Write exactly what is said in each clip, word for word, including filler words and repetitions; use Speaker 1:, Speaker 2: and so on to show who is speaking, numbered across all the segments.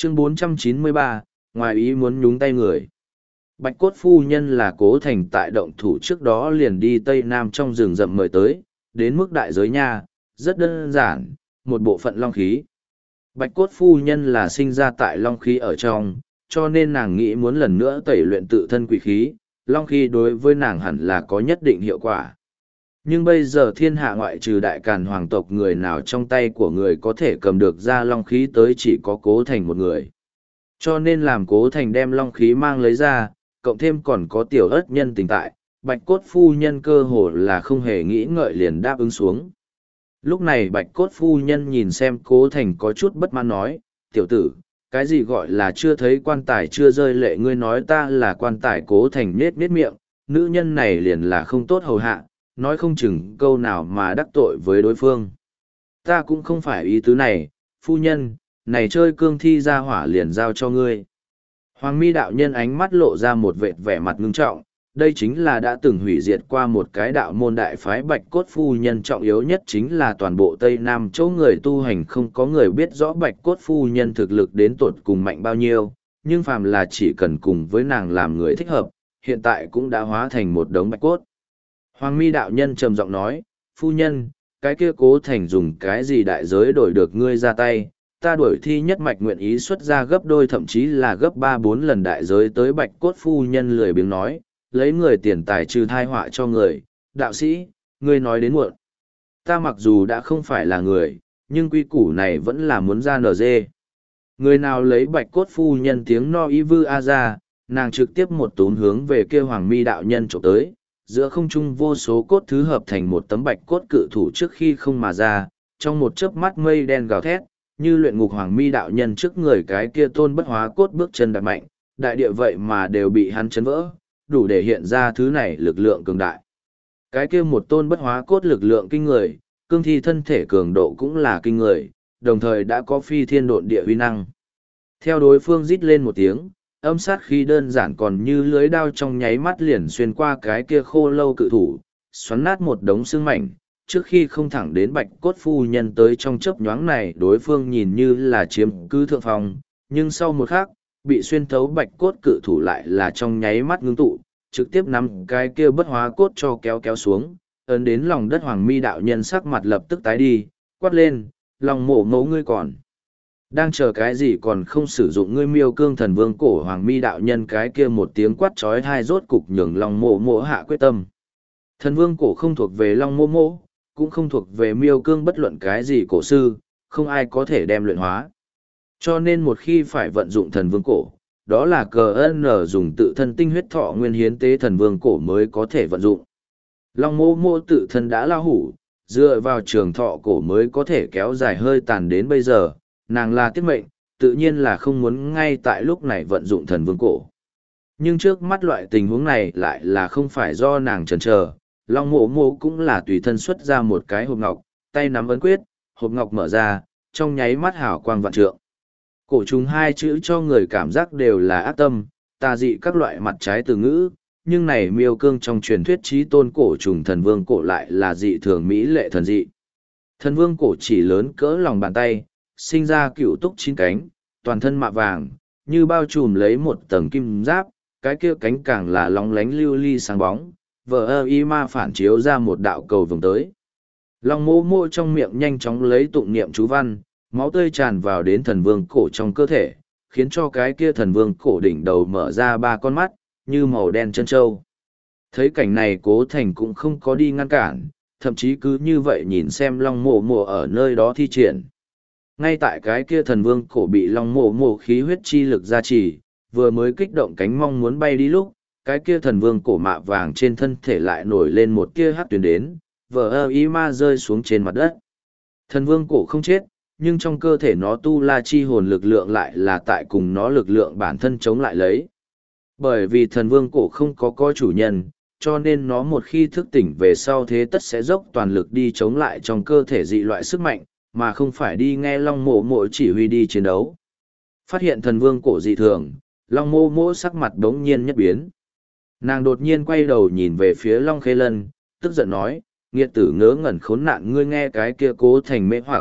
Speaker 1: Chương bốn trăm chín mươi ba, ngoài ý muốn nhúng tay người. Bạch cốt phu nhân là Cố Thành tại động thủ trước đó liền đi Tây Nam trong rừng rậm mời tới, đến mức đại giới nha, rất đơn giản, một bộ phận long khí. Bạch cốt phu nhân là sinh ra tại long khí ở trong, cho nên nàng nghĩ muốn lần nữa tẩy luyện tự thân quỷ khí, long khí đối với nàng hẳn là có nhất định hiệu quả. Nhưng bây giờ thiên hạ ngoại trừ đại càn hoàng tộc người nào trong tay của người có thể cầm được ra long khí tới chỉ có Cố Thành một người. Cho nên làm Cố Thành đem long khí mang lấy ra, cộng thêm còn có tiểu ớt nhân tình tại, bạch cốt phu nhân cơ hồ là không hề nghĩ ngợi liền đáp ứng xuống. Lúc này bạch cốt phu nhân nhìn xem Cố Thành có chút bất mãn nói, tiểu tử, cái gì gọi là chưa thấy quan tài chưa rơi lệ, ngươi nói ta là quan tài. Cố Thành nết nết miệng, nữ nhân này liền là không tốt hầu hạ, nói không chừng câu nào mà đắc tội với đối phương. Ta cũng không phải ý tứ này, phu nhân, này chơi cương thi ra hỏa liền giao cho ngươi. Hoàng mi đạo nhân ánh mắt lộ ra một vệt vẻ mặt ngưng trọng, đây chính là đã từng hủy diệt qua một cái đạo môn đại phái. Bạch cốt phu nhân trọng yếu nhất chính là toàn bộ Tây Nam chỗ người tu hành không có người biết rõ bạch cốt phu nhân thực lực đến tột cùng mạnh bao nhiêu, nhưng phàm là chỉ cần cùng với nàng làm người thích hợp, hiện tại cũng đã hóa thành một đống bạch cốt. Hoàng mi đạo nhân trầm giọng nói, phu nhân, cái kia Cố Thành dùng cái gì đại giới đổi được ngươi ra tay, ta đuổi thi nhất mạch nguyện ý xuất ra gấp đôi thậm chí là gấp ba bốn lần đại giới tới. Bạch cốt phu nhân lười biếng nói, lấy người tiền tài trừ thai họa cho người, đạo sĩ, ngươi nói đến muộn. Ta mặc dù đã không phải là người, nhưng quy củ này vẫn là muốn ra nở dê. Người nào lấy bạch cốt phu nhân tiếng no y vư a ra, nàng trực tiếp một tún hướng về kia hoàng mi đạo nhân trộm tới, giữa không trung vô số cốt thứ hợp thành một tấm bạch cốt cự thủ trước khi không mà ra, trong một chớp mắt mây đen gào thét, như luyện ngục hoàng mi đạo nhân trước người cái kia tôn bất hóa cốt bước chân đạp mạnh, đại địa vậy mà đều bị hắn chấn vỡ, đủ để hiện ra thứ này lực lượng cường đại. Cái kia một tôn bất hóa cốt lực lượng kinh người, cương thi thân thể cường độ cũng là kinh người, đồng thời đã có phi thiên độn địa uy năng. Theo đối phương rít lên một tiếng, âm sát khí đơn giản còn như lưới đao trong nháy mắt liền xuyên qua cái kia khô lâu cự thủ, xoắn nát một đống xương mảnh. Trước khi không thẳng đến bạch cốt phu nhân tới trong chớp nhoáng này, đối phương nhìn như là chiếm cứ thượng phòng, nhưng sau một khắc, bị xuyên thấu bạch cốt cự thủ lại là trong nháy mắt ngưng tụ, trực tiếp nắm cái kia bất hóa cốt cho kéo kéo xuống, ấn đến lòng đất. Hoàng mi đạo nhân sắc mặt lập tức tái đi, quát lên, lòng mổ mấu ngươi còn đang chờ cái gì, còn không sử dụng ngươi miêu cương thần vương cổ. Hoàng mi đạo nhân cái kia một tiếng quát trói thai rốt cục nhường lòng mổ mổ hạ quyết tâm. Thần vương cổ không thuộc về long mổ mổ, cũng không thuộc về miêu cương bất luận cái gì cổ sư, không ai có thể đem luyện hóa. Cho nên một khi phải vận dụng thần vương cổ, đó là cờ ân dùng tự thân tinh huyết thọ nguyên hiến tế thần vương cổ mới có thể vận dụng. Long mô mô tự thân đã lao hủ, dựa vào trường thọ cổ mới có thể kéo dài hơi tàn đến bây giờ, nàng là tiết mệnh, tự nhiên là không muốn ngay tại lúc này vận dụng thần vương cổ. Nhưng trước mắt loại tình huống này lại là không phải do nàng chần chờ. Long mộ mộ cũng là tùy thân xuất ra một cái hộp ngọc, tay nắm ấn quyết, hộp ngọc mở ra, trong nháy mắt hào quang vạn trượng. Cổ trùng hai chữ cho người cảm giác đều là ác tâm, tà dị các loại mặt trái từ ngữ, nhưng này miêu cương trong truyền thuyết chí tôn cổ trùng thần vương cổ lại là dị thường mỹ lệ thần dị. Thần vương cổ chỉ lớn cỡ lòng bàn tay, sinh ra cựu túc chín cánh, toàn thân mạ vàng, như bao trùm lấy một tầng kim giáp, cái kia cánh càng là lóng lánh lưu ly sáng bóng, vờ ơ y ma phản chiếu ra một đạo cầu vồng tới. Long mô mô trong miệng nhanh chóng lấy tụng niệm chú văn, máu tươi tràn vào đến thần vương cổ trong cơ thể, khiến cho cái kia thần vương cổ đỉnh đầu mở ra ba con mắt, như màu đen chân trâu. Thấy cảnh này Cố Thành cũng không có đi ngăn cản, thậm chí cứ như vậy nhìn xem long mộ mộ ở nơi đó thi triển. Ngay tại cái kia thần vương cổ bị long mộ mộ khí huyết chi lực gia trì, vừa mới kích động cánh mong muốn bay đi lúc, cái kia thần vương cổ mạ vàng trên thân thể lại nổi lên một kia hắc tuyến đến, vờ ơ y ma rơi xuống trên mặt đất. Thần vương cổ không chết, nhưng trong cơ thể nó tu la chi hồn lực lượng lại là tại cùng nó lực lượng bản thân chống lại lấy. Bởi vì thần vương cổ không có có chủ nhân, cho nên nó một khi thức tỉnh về sau thế tất sẽ dốc toàn lực đi chống lại trong cơ thể dị loại sức mạnh, mà không phải đi nghe long mộ mộ chỉ huy đi chiến đấu. Phát hiện thần vương cổ dị thường, long mộ mộ sắc mặt đống nhiên nhất biến. Nàng đột nhiên quay đầu nhìn về phía long khê lân, tức giận nói, nghiệt tử ngớ ngẩn khốn nạn, ngươi nghe cái kia Cố Thành mê hoặc,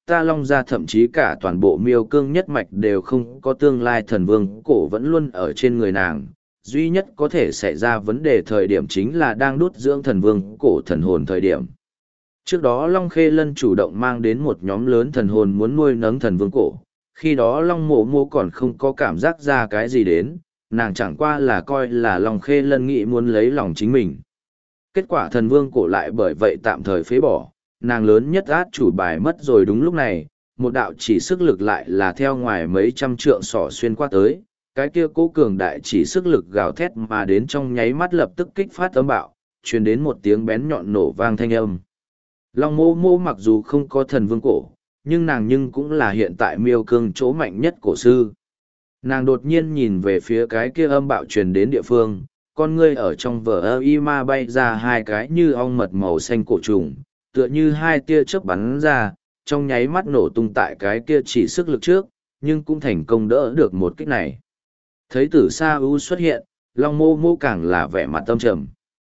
Speaker 1: ta Long gia thậm chí cả toàn bộ miêu cương nhất mạch đều không có tương lai thần vương cổ vẫn luôn ở trên người nàng. Duy nhất có thể xảy ra vấn đề thời điểm chính là đang đút dưỡng thần vương cổ thần hồn thời điểm. Trước đó Long Khê Lân chủ động mang đến một nhóm lớn thần hồn muốn nuôi nấng thần vương cổ. Khi đó Long Mộ Mộ còn không có cảm giác ra cái gì đến, nàng chẳng qua là coi là Long Khê Lân nghĩ muốn lấy lòng chính mình. Kết quả thần vương cổ lại bởi vậy tạm thời phế bỏ, nàng lớn nhất át chủ bài mất rồi. Đúng lúc này, một đạo chỉ sức lực lại là theo ngoài mấy trăm trượng sỏ xuyên qua tới, cái kia cố cường đại chỉ sức lực gào thét mà đến trong nháy mắt lập tức kích phát âm bạo, truyền đến một tiếng bén nhọn nổ vang thanh âm. Long Mô Mô mặc dù không có thần vương cổ, nhưng nàng nhưng cũng là hiện tại miêu cương chỗ mạnh nhất cổ sư. Nàng đột nhiên nhìn về phía cái kia âm bạo truyền đến địa phương, con ngươi ở trong vở ơ y ma bay ra hai cái như ong mật màu xanh cổ trùng, tựa như hai tia chớp bắn ra, trong nháy mắt nổ tung tại cái kia chỉ sức lực trước, nhưng cũng thành công đỡ được một kích này. Thấy tử sa ưu xuất hiện, Long Mô Mô càng là vẻ mặt tâm trầm.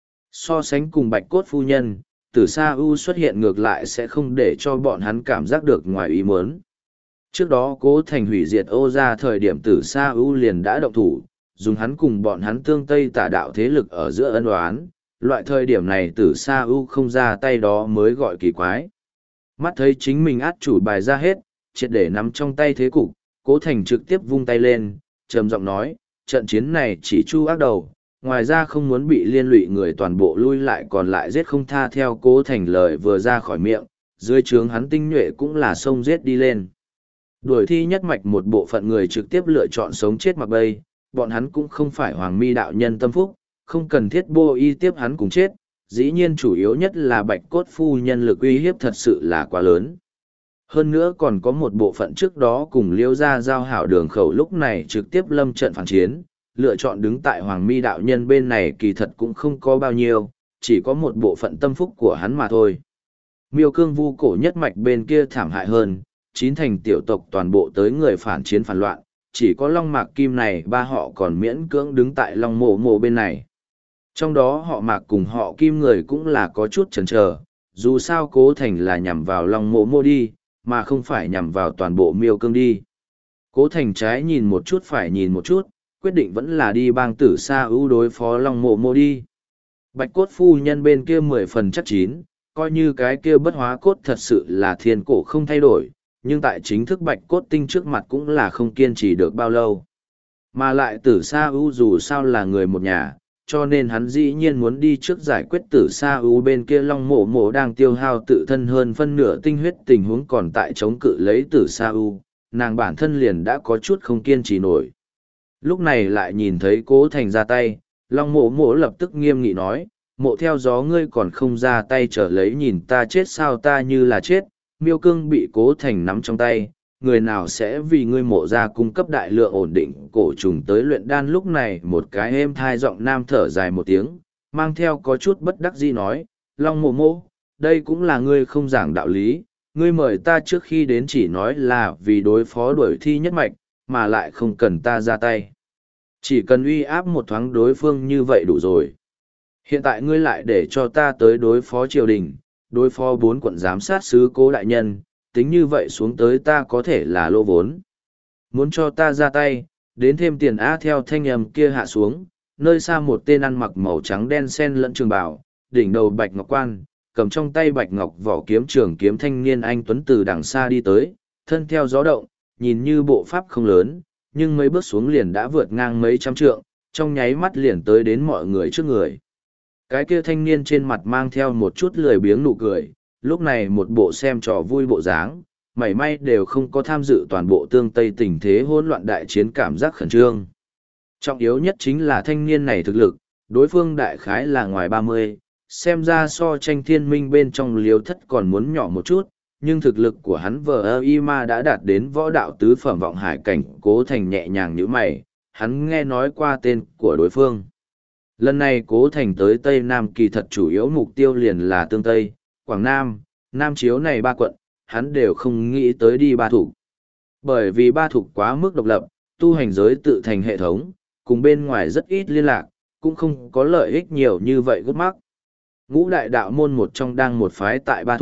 Speaker 1: So sánh cùng bạch cốt phu nhân, tử sa ưu xuất hiện ngược lại sẽ không để cho bọn hắn cảm giác được ngoài ý muốn. Trước đó Cố Thành hủy diệt Ô gia thời điểm tử sa ưu liền đã động thủ, dùng hắn cùng bọn hắn tương tây tả đạo thế lực ở giữa ân oán, loại thời điểm này tử sa ưu không ra tay đó mới gọi kỳ quái. Mắt thấy chính mình át chủ bài ra hết, triệt để nắm trong tay thế cục, Cố Thành trực tiếp vung tay lên, trầm giọng nói, trận chiến này chỉ chu ác đầu, ngoài ra không muốn bị liên lụy người toàn bộ lui lại còn lại giết không tha. Theo Cố Thành lời vừa ra khỏi miệng, dưới trướng hắn tinh nhuệ cũng là xông giết đi lên. Đuổi thi nhất mạch một bộ phận người trực tiếp lựa chọn sống chết mặc bây, bọn hắn cũng không phải hoàng mi đạo nhân tâm phúc, không cần thiết bô y tiếp hắn cùng chết, dĩ nhiên chủ yếu nhất là bạch cốt phu nhân lực uy hiếp thật sự là quá lớn. Hơn nữa còn có một bộ phận trước đó cùng liêu ra giao hảo đường khẩu lúc này trực tiếp lâm trận phản chiến, lựa chọn đứng tại hoàng mi đạo nhân bên này kỳ thật cũng không có bao nhiêu, chỉ có một bộ phận tâm phúc của hắn mà thôi. Miêu cương vu cổ nhất mạch bên kia thảm hại hơn, chín thành tiểu tộc toàn bộ tới người phản chiến phản loạn, chỉ có Long Mạc Kim này ba họ còn miễn cưỡng đứng tại Long Mộ Mộ bên này. Trong đó họ Mạc cùng họ Kim người cũng là có chút chần chờ, dù sao Cố Thành là nhằm vào Long Mộ Mộ đi, mà không phải nhằm vào toàn bộ miêu cương đi. Cố Thành trái nhìn một chút phải nhìn một chút, quyết định vẫn là đi bang tử sa ưu đối phó Long Mộ Mộ đi. Bạch cốt phu nhân bên kia mười phần chắc chín, coi như cái kia bất hóa cốt thật sự là thiên cổ không thay đổi, nhưng tại chính thức bạch cốt tinh trước mặt cũng là không kiên trì được bao lâu. Mà lại tử sa ưu dù sao là người một nhà, cho nên hắn dĩ nhiên muốn đi trước giải quyết tử sa ưu bên kia. Long Mộ Mộ đang tiêu hao tự thân hơn phân nửa tinh huyết, tình huống còn tại chống cự lấy tử sa ưu, nàng bản thân liền đã có chút không kiên trì nổi. Lúc này lại nhìn thấy Cố Thành ra tay, Long Mộ Mộ lập tức nghiêm nghị nói, Mộ theo gió ngươi còn không ra tay trở lấy nhìn ta chết sao? Ta như là chết, miêu cương bị Cố Thành nắm trong tay, người nào sẽ vì ngươi Mộ ra cung cấp đại lượng ổn định cổ trùng tới luyện đan? Lúc này một cái êm thai giọng nam thở dài một tiếng, mang theo có chút bất đắc dĩ nói, Long Mộ Mộ, đây cũng là ngươi không giảng đạo lý, ngươi mời ta trước khi đến chỉ nói là vì đối phó đuổi thi nhất mạch, mà lại không cần ta ra tay. Chỉ cần uy áp một thoáng đối phương như vậy đủ rồi. Hiện tại ngươi lại để cho ta tới đối phó triều đình, đối phó bốn quận giám sát sứ Cố đại nhân, tính như vậy xuống tới ta có thể là lô vốn. Muốn cho ta ra tay, đến thêm tiền á. Theo thanh âm kia hạ xuống, nơi xa một tên ăn mặc màu trắng đen sen lẫn trường bào, đỉnh đầu bạch ngọc quan, cầm trong tay bạch ngọc vỏ kiếm trường kiếm thanh niên anh tuấn từ đằng xa đi tới, thân theo gió động, nhìn như bộ pháp không lớn, nhưng mấy bước xuống liền đã vượt ngang mấy trăm trượng, trong nháy mắt liền tới đến mọi người trước người. Cái kia thanh niên trên mặt mang theo một chút lười biếng nụ cười, lúc này một bộ xem trò vui bộ dáng, mảy may đều không có tham dự toàn bộ tương tây tình thế hỗn loạn đại chiến cảm giác khẩn trương. Trọng yếu nhất chính là thanh niên này thực lực, đối phương đại khái là ngoài ba mươi, xem ra so tranh thiên minh bên trong liêu thất còn muốn nhỏ một chút, nhưng thực lực của hắn vờ ơ y ma đã đạt đến võ đạo tứ phẩm vọng hải cảnh. Cố Thành nhẹ nhàng như mày, hắn nghe nói qua tên của đối phương. Lần này Cố Thành tới Tây Nam kỳ thật chủ yếu mục tiêu liền là Tương Tây, Quảng Nam, Nam Chiếu này ba quận, hắn đều không nghĩ tới đi ba thục. Bởi vì ba thục quá mức độc lập, tu hành giới tự thành hệ thống, cùng bên ngoài rất ít liên lạc, cũng không có lợi ích nhiều như vậy gút mắc. Ngũ đại đạo môn một trong đang một phái tại ba thục,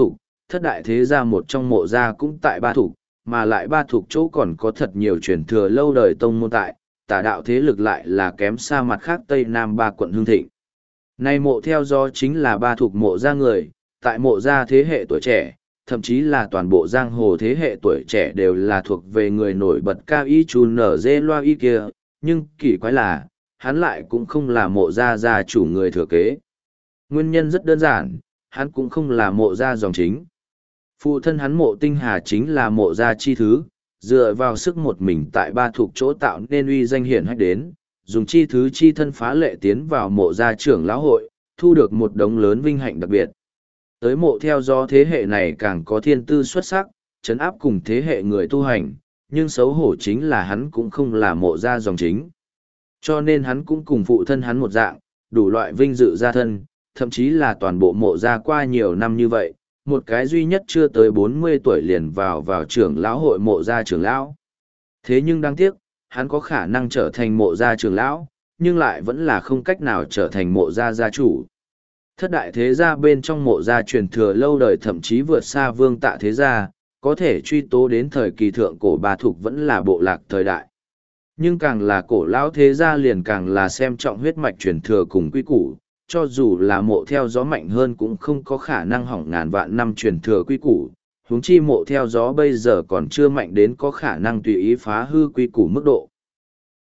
Speaker 1: thất đại thế gia một trong mộ gia cũng tại ba thục, mà lại ba thục chỗ còn có thật nhiều truyền thừa lâu đời tông môn tại, tả đạo thế lực lại là kém xa mặt khác Tây Nam ba quận hương thịnh. Nay mộ theo do chính là ba thục mộ gia người, tại mộ gia thế hệ tuổi trẻ, thậm chí là toàn bộ giang hồ thế hệ tuổi trẻ đều là thuộc về người nổi bật cao y chú nở dê loa y kia, nhưng kỳ quái là, hắn lại cũng không là mộ gia gia chủ người thừa kế. Nguyên nhân rất đơn giản, hắn cũng không là mộ gia dòng chính. Phụ thân hắn mộ tinh hà chính là mộ gia chi thứ, dựa vào sức một mình tại ba thuộc chỗ tạo nên uy danh hiển hách đến, dùng chi thứ chi thân phá lệ tiến vào mộ gia trưởng lão hội, thu được một đống lớn vinh hạnh đặc biệt. Tới mộ theo do thế hệ này càng có thiên tư xuất sắc, chấn áp cùng thế hệ người tu hành, nhưng xấu hổ chính là hắn cũng không là mộ gia dòng chính. Cho nên hắn cũng cùng phụ thân hắn một dạng, đủ loại vinh dự gia thân, thậm chí là toàn bộ mộ gia qua nhiều năm như vậy, một cái duy nhất chưa tới bốn mươi tuổi liền vào vào trưởng lão hội mộ gia trưởng lão. Thế nhưng đáng tiếc, hắn có khả năng trở thành mộ gia trưởng lão, nhưng lại vẫn là không cách nào trở thành mộ gia gia chủ. Thất đại thế gia bên trong mộ gia truyền thừa lâu đời thậm chí vượt xa vương tạ thế gia, có thể truy tố đến thời kỳ thượng cổ bà thục vẫn là bộ lạc thời đại. Nhưng càng là cổ lão thế gia liền càng là xem trọng huyết mạch truyền thừa cùng quy củ, cho dù là mộ theo gió mạnh hơn cũng không có khả năng hỏng ngàn vạn năm truyền thừa quy củ, huống chi mộ theo gió bây giờ còn chưa mạnh đến có khả năng tùy ý phá hư quy củ mức độ.